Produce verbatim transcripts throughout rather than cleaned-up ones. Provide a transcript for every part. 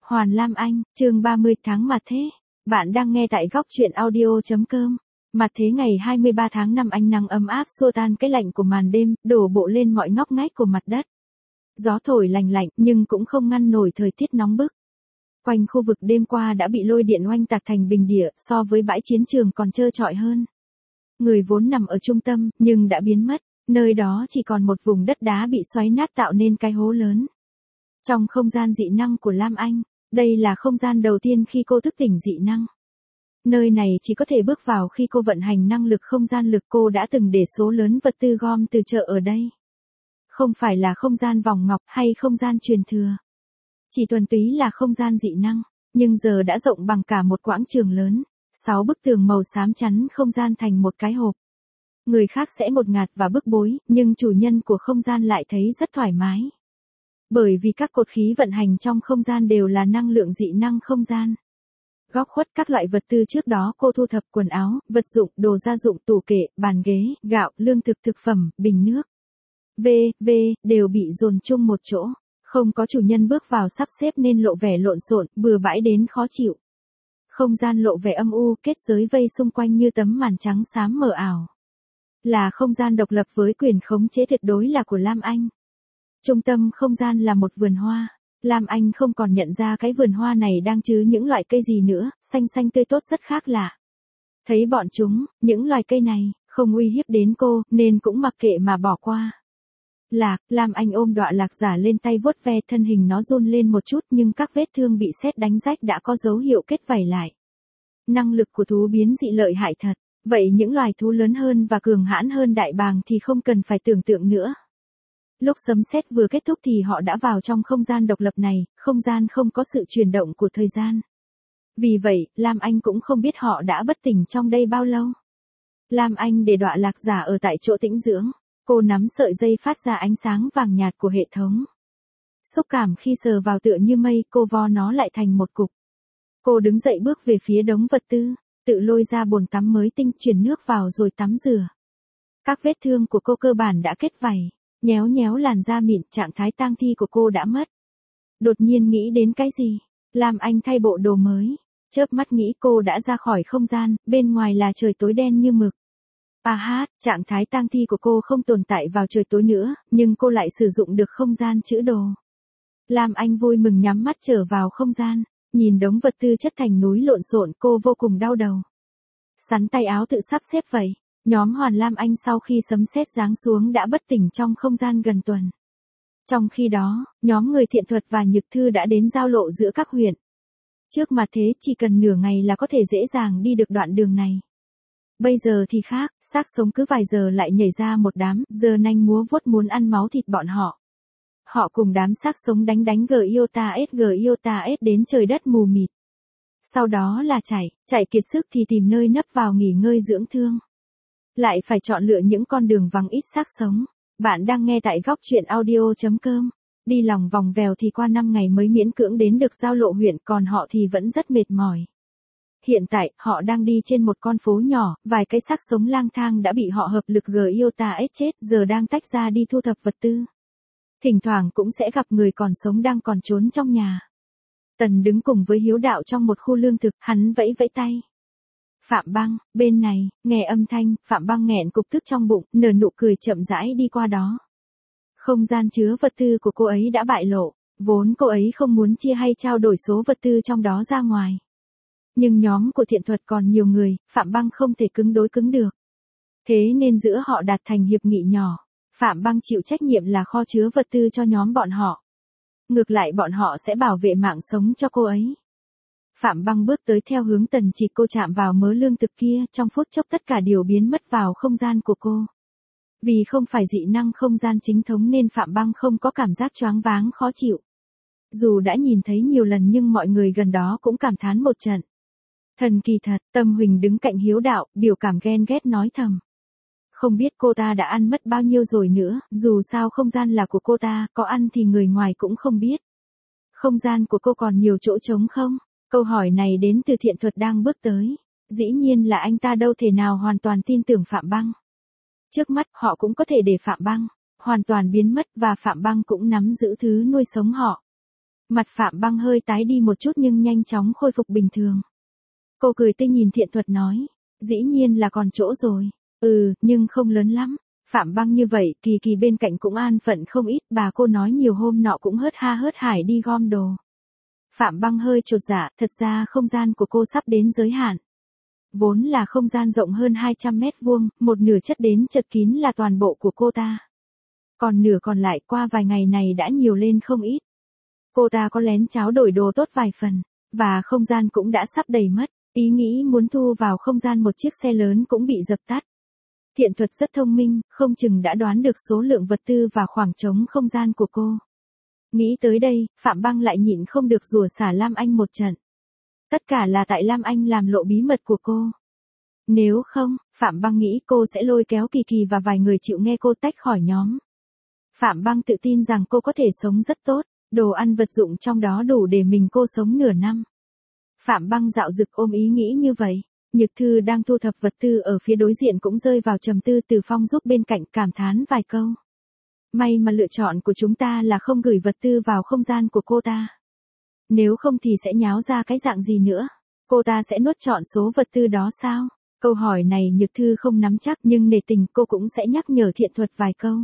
Hoàn Lam Anh, chương ba mươi tháng Mặt Thế. Bạn đang nghe tại góc truyện audio.com. Mặt thế ngày hai mươi ba tháng năm, ánh nắng ấm áp xua tan cái lạnh của màn đêm, đổ bộ lên mọi ngóc ngách của mặt đất. Gió thổi lành lạnh nhưng cũng không ngăn nổi thời tiết nóng bức. Quanh khu vực đêm qua đã bị lôi điện oanh tạc thành bình địa, so với bãi chiến trường còn trơ trọi hơn. Người vốn nằm ở trung tâm, nhưng đã biến mất, nơi đó chỉ còn một vùng đất đá bị xoáy nát tạo nên cái hố lớn. Trong không gian dị năng của Lam Anh, đây là không gian đầu tiên khi cô thức tỉnh dị năng. Nơi này chỉ có thể bước vào khi cô vận hành năng lực không gian lực. Cô đã từng để số lớn vật tư gom từ chợ ở đây. Không phải là không gian vòng ngọc hay không gian truyền thừa. Chỉ thuần túy là không gian dị năng, nhưng giờ đã rộng bằng cả một quảng trường lớn. Sáu bức tường màu xám chắn không gian thành một cái hộp. Người khác sẽ một ngạt và bức bối, nhưng chủ nhân của không gian lại thấy rất thoải mái. Bởi vì các cột khí vận hành trong không gian đều là năng lượng dị năng không gian. Góc khuất các loại vật tư trước đó cô thu thập: quần áo, vật dụng, đồ gia dụng, tủ kệ, bàn ghế, gạo, lương thực thực phẩm, bình nước. V, V, đều bị dồn chung một chỗ. Không có chủ nhân bước vào sắp xếp nên lộ vẻ lộn xộn, bừa bãi đến khó chịu. Không gian lộ vẻ âm u, kết giới vây xung quanh như tấm màn trắng xám mờ ảo. Là không gian độc lập với quyền khống chế tuyệt đối là của Lam Anh. Trung tâm không gian là một vườn hoa. Lam Anh không còn nhận ra cái vườn hoa này đang chứa những loại cây gì nữa, xanh xanh tươi tốt rất khác lạ. Thấy bọn chúng, những loài cây này, không uy hiếp đến cô, nên cũng mặc kệ mà bỏ qua. Lạc, Lam Anh ôm đọa lạc giả lên tay vuốt ve, thân hình nó run lên một chút nhưng các vết thương bị sét đánh rách đã có dấu hiệu kết vảy lại. Năng lực của thú biến dị lợi hại thật, vậy những loài thú lớn hơn và cường hãn hơn đại bàng thì không cần phải tưởng tượng nữa. Lúc sấm sét vừa kết thúc thì họ đã vào trong không gian độc lập này, không gian không có sự chuyển động của thời gian. Vì vậy, Lam Anh cũng không biết họ đã bất tỉnh trong đây bao lâu. Lam Anh để đọa lạc giả ở tại chỗ tĩnh dưỡng, cô nắm sợi dây phát ra ánh sáng vàng nhạt của hệ thống. Xúc cảm khi sờ vào tựa như mây, cô vo nó lại thành một cục. Cô đứng dậy bước về phía đống vật tư, tự lôi ra bồn tắm mới tinh, chuyển nước vào rồi tắm rửa. Các vết thương của cô cơ bản đã kết vảy. Nhéo nhéo làn da mịn, trạng thái tang thi của cô đã mất. Đột nhiên nghĩ đến cái gì, Lam Anh thay bộ đồ mới. Chớp mắt nghĩ cô đã ra khỏi không gian, bên ngoài là trời tối đen như mực. À hát, trạng thái tang thi của cô không tồn tại vào trời tối nữa, nhưng cô lại sử dụng được không gian chữ đồ. Lam Anh vui mừng nhắm mắt trở vào không gian, nhìn đống vật tư chất thành núi lộn xộn, cô vô cùng đau đầu. Sắn tay áo tự sắp xếp vậy. Nhóm Hoàn Lam Anh sau khi sấm sét giáng xuống đã bất tỉnh trong không gian gần tuần. Trong khi đó, nhóm người thiện thuật và nhược thư đã đến giao lộ giữa các huyện. Trước mặt thế chỉ cần nửa ngày là có thể dễ dàng đi được đoạn đường này. Bây giờ thì khác, xác sống cứ vài giờ lại nhảy ra một đám, giờ nanh múa vuốt muốn ăn máu thịt bọn họ. Họ cùng đám xác sống đánh đánh Giota S Giota S đến trời đất mù mịt. Sau đó là chạy, chạy kiệt sức thì tìm nơi nấp vào nghỉ ngơi dưỡng thương. Lại phải chọn lựa những con đường vắng ít xác sống. Bạn đang nghe tại góc truyện audio.com. Đi lòng vòng vèo thì qua năm ngày mới miễn cưỡng đến được giao lộ huyện, còn họ thì vẫn rất mệt mỏi. Hiện tại, họ đang đi trên một con phố nhỏ, vài cái xác sống lang thang đã bị họ hợp lực Giota S chết, giờ đang tách ra đi thu thập vật tư. Thỉnh thoảng cũng sẽ gặp người còn sống đang còn trốn trong nhà. Tần đứng cùng với Hiếu Đạo trong một khu lương thực, hắn vẫy vẫy tay. Phạm Băng, bên này, nghe âm thanh, Phạm Băng nghẹn cục tức trong bụng, nở nụ cười chậm rãi đi qua đó. Không gian chứa vật tư của cô ấy đã bại lộ, vốn cô ấy không muốn chia hay trao đổi số vật tư trong đó ra ngoài. Nhưng nhóm của thiện thuật còn nhiều người, Phạm Băng không thể cứng đối cứng được. Thế nên giữa họ đạt thành hiệp nghị nhỏ, Phạm Băng chịu trách nhiệm là kho chứa vật tư cho nhóm bọn họ. Ngược lại bọn họ sẽ bảo vệ mạng sống cho cô ấy. Phạm Băng bước tới theo hướng Tần Chỉ, cô chạm vào mớ lương thực kia, trong phút chốc tất cả đều biến mất vào không gian của cô. Vì không phải dị năng không gian chính thống nên Phạm Băng không có cảm giác choáng váng khó chịu. Dù đã nhìn thấy nhiều lần nhưng mọi người gần đó cũng cảm thán một trận. Thần kỳ thật, Tâm Huỳnh đứng cạnh Hiếu Đạo, biểu cảm ghen ghét nói thầm. Không biết cô ta đã ăn mất bao nhiêu rồi nữa, dù sao không gian là của cô ta, có ăn thì người ngoài cũng không biết. Không gian của cô còn nhiều chỗ trống không? Câu hỏi này đến từ thiện thuật đang bước tới. Dĩ nhiên là anh ta đâu thể nào hoàn toàn tin tưởng Phạm Băng. Trước mắt họ cũng có thể để Phạm Băng hoàn toàn biến mất và Phạm Băng cũng nắm giữ thứ nuôi sống họ. Mặt Phạm Băng hơi tái đi một chút nhưng nhanh chóng khôi phục bình thường. Cô cười tươi nhìn Thiện Thuật nói, dĩ nhiên là còn chỗ rồi. Ừ, nhưng không lớn lắm. Phạm Băng như vậy, Kỳ Kỳ bên cạnh cũng an phận không ít, bà cô nói nhiều hôm nọ cũng hớt ha hớt hải đi gom đồ. Phạm Băng hơi chột dạ, thật ra không gian của cô sắp đến giới hạn. Vốn là không gian rộng hơn hai trăm mét vuông, một nửa chất đến chật kín là toàn bộ của cô ta. Còn nửa còn lại qua vài ngày này đã nhiều lên không ít. Cô ta có lén tráo đổi đồ tốt vài phần, và không gian cũng đã sắp đầy mất, ý nghĩ muốn thu vào không gian một chiếc xe lớn cũng bị dập tắt. Thiện Thuật rất thông minh, không chừng đã đoán được số lượng vật tư và khoảng trống không gian của cô. Nghĩ tới đây, Phạm Băng lại nhịn không được rủa xả Lam Anh một trận. Tất cả là tại Lam Anh làm lộ bí mật của cô. Nếu không, Phạm Băng nghĩ cô sẽ lôi kéo Kỳ Kỳ và vài người chịu nghe cô tách khỏi nhóm. Phạm Băng tự tin rằng cô có thể sống rất tốt, đồ ăn vật dụng trong đó đủ để mình cô sống nửa năm. Phạm Băng dạo dực ôm ý nghĩ như vậy. Nhược Thư đang thu thập vật tư ở phía đối diện cũng rơi vào trầm tư, Từ Phong giúp bên cạnh cảm thán vài câu. May mà lựa chọn của chúng ta là không gửi vật tư vào không gian của cô ta. Nếu không thì sẽ nháo ra cái dạng gì nữa? Cô ta sẽ nuốt trọn số vật tư đó sao? Câu hỏi này Nhược Thư không nắm chắc nhưng nể tình cô cũng sẽ nhắc nhở Thiện Thuật vài câu.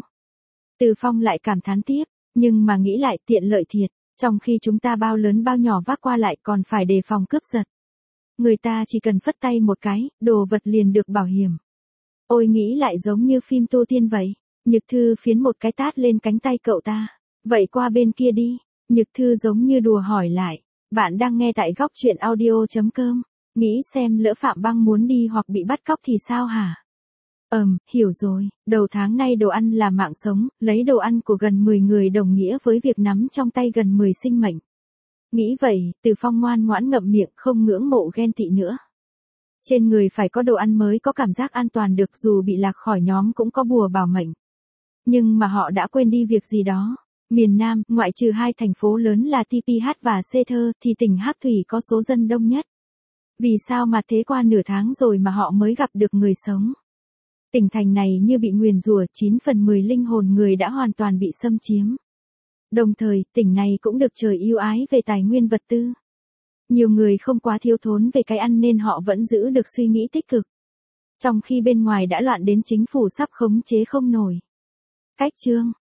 Từ Phong lại cảm thán tiếp, nhưng mà nghĩ lại tiện lợi thiệt, trong khi chúng ta bao lớn bao nhỏ vác qua lại còn phải đề phòng cướp giật. Người ta chỉ cần phất tay một cái, đồ vật liền được bảo hiểm. Ôi nghĩ lại giống như phim tu tiên vậy. Nhược Thư phiến một cái tát lên cánh tay cậu ta. Vậy qua bên kia đi. Nhược Thư giống như đùa hỏi lại. Bạn đang nghe tại góc truyện audio.com. Nghĩ xem lỡ Phạm Băng muốn đi hoặc bị bắt cóc thì sao hả? Ừm, hiểu rồi. Đầu tháng nay đồ ăn là mạng sống, lấy đồ ăn của gần mười người đồng nghĩa với việc nắm trong tay gần mười sinh mệnh. Nghĩ vậy, Từ Phong ngoan ngoãn ngậm miệng không ngưỡng mộ ghen tị nữa. Trên người phải có đồ ăn mới có cảm giác an toàn được, dù bị lạc khỏi nhóm cũng có bùa bảo mệnh. Nhưng mà họ đã quên đi việc gì đó. Miền Nam, ngoại trừ hai thành phố lớn là tê pê hát và Xê Thơ, thì tỉnh Hắc Thủy có số dân đông nhất. Vì sao mà thế qua nửa tháng rồi mà họ mới gặp được người sống? Tỉnh thành này như bị nguyền rủa, chín phần mười linh hồn người đã hoàn toàn bị xâm chiếm. Đồng thời, tỉnh này cũng được trời ưu ái về tài nguyên vật tư. Nhiều người không quá thiếu thốn về cái ăn nên họ vẫn giữ được suy nghĩ tích cực. Trong khi bên ngoài đã loạn đến chính phủ sắp khống chế không nổi. Cách chương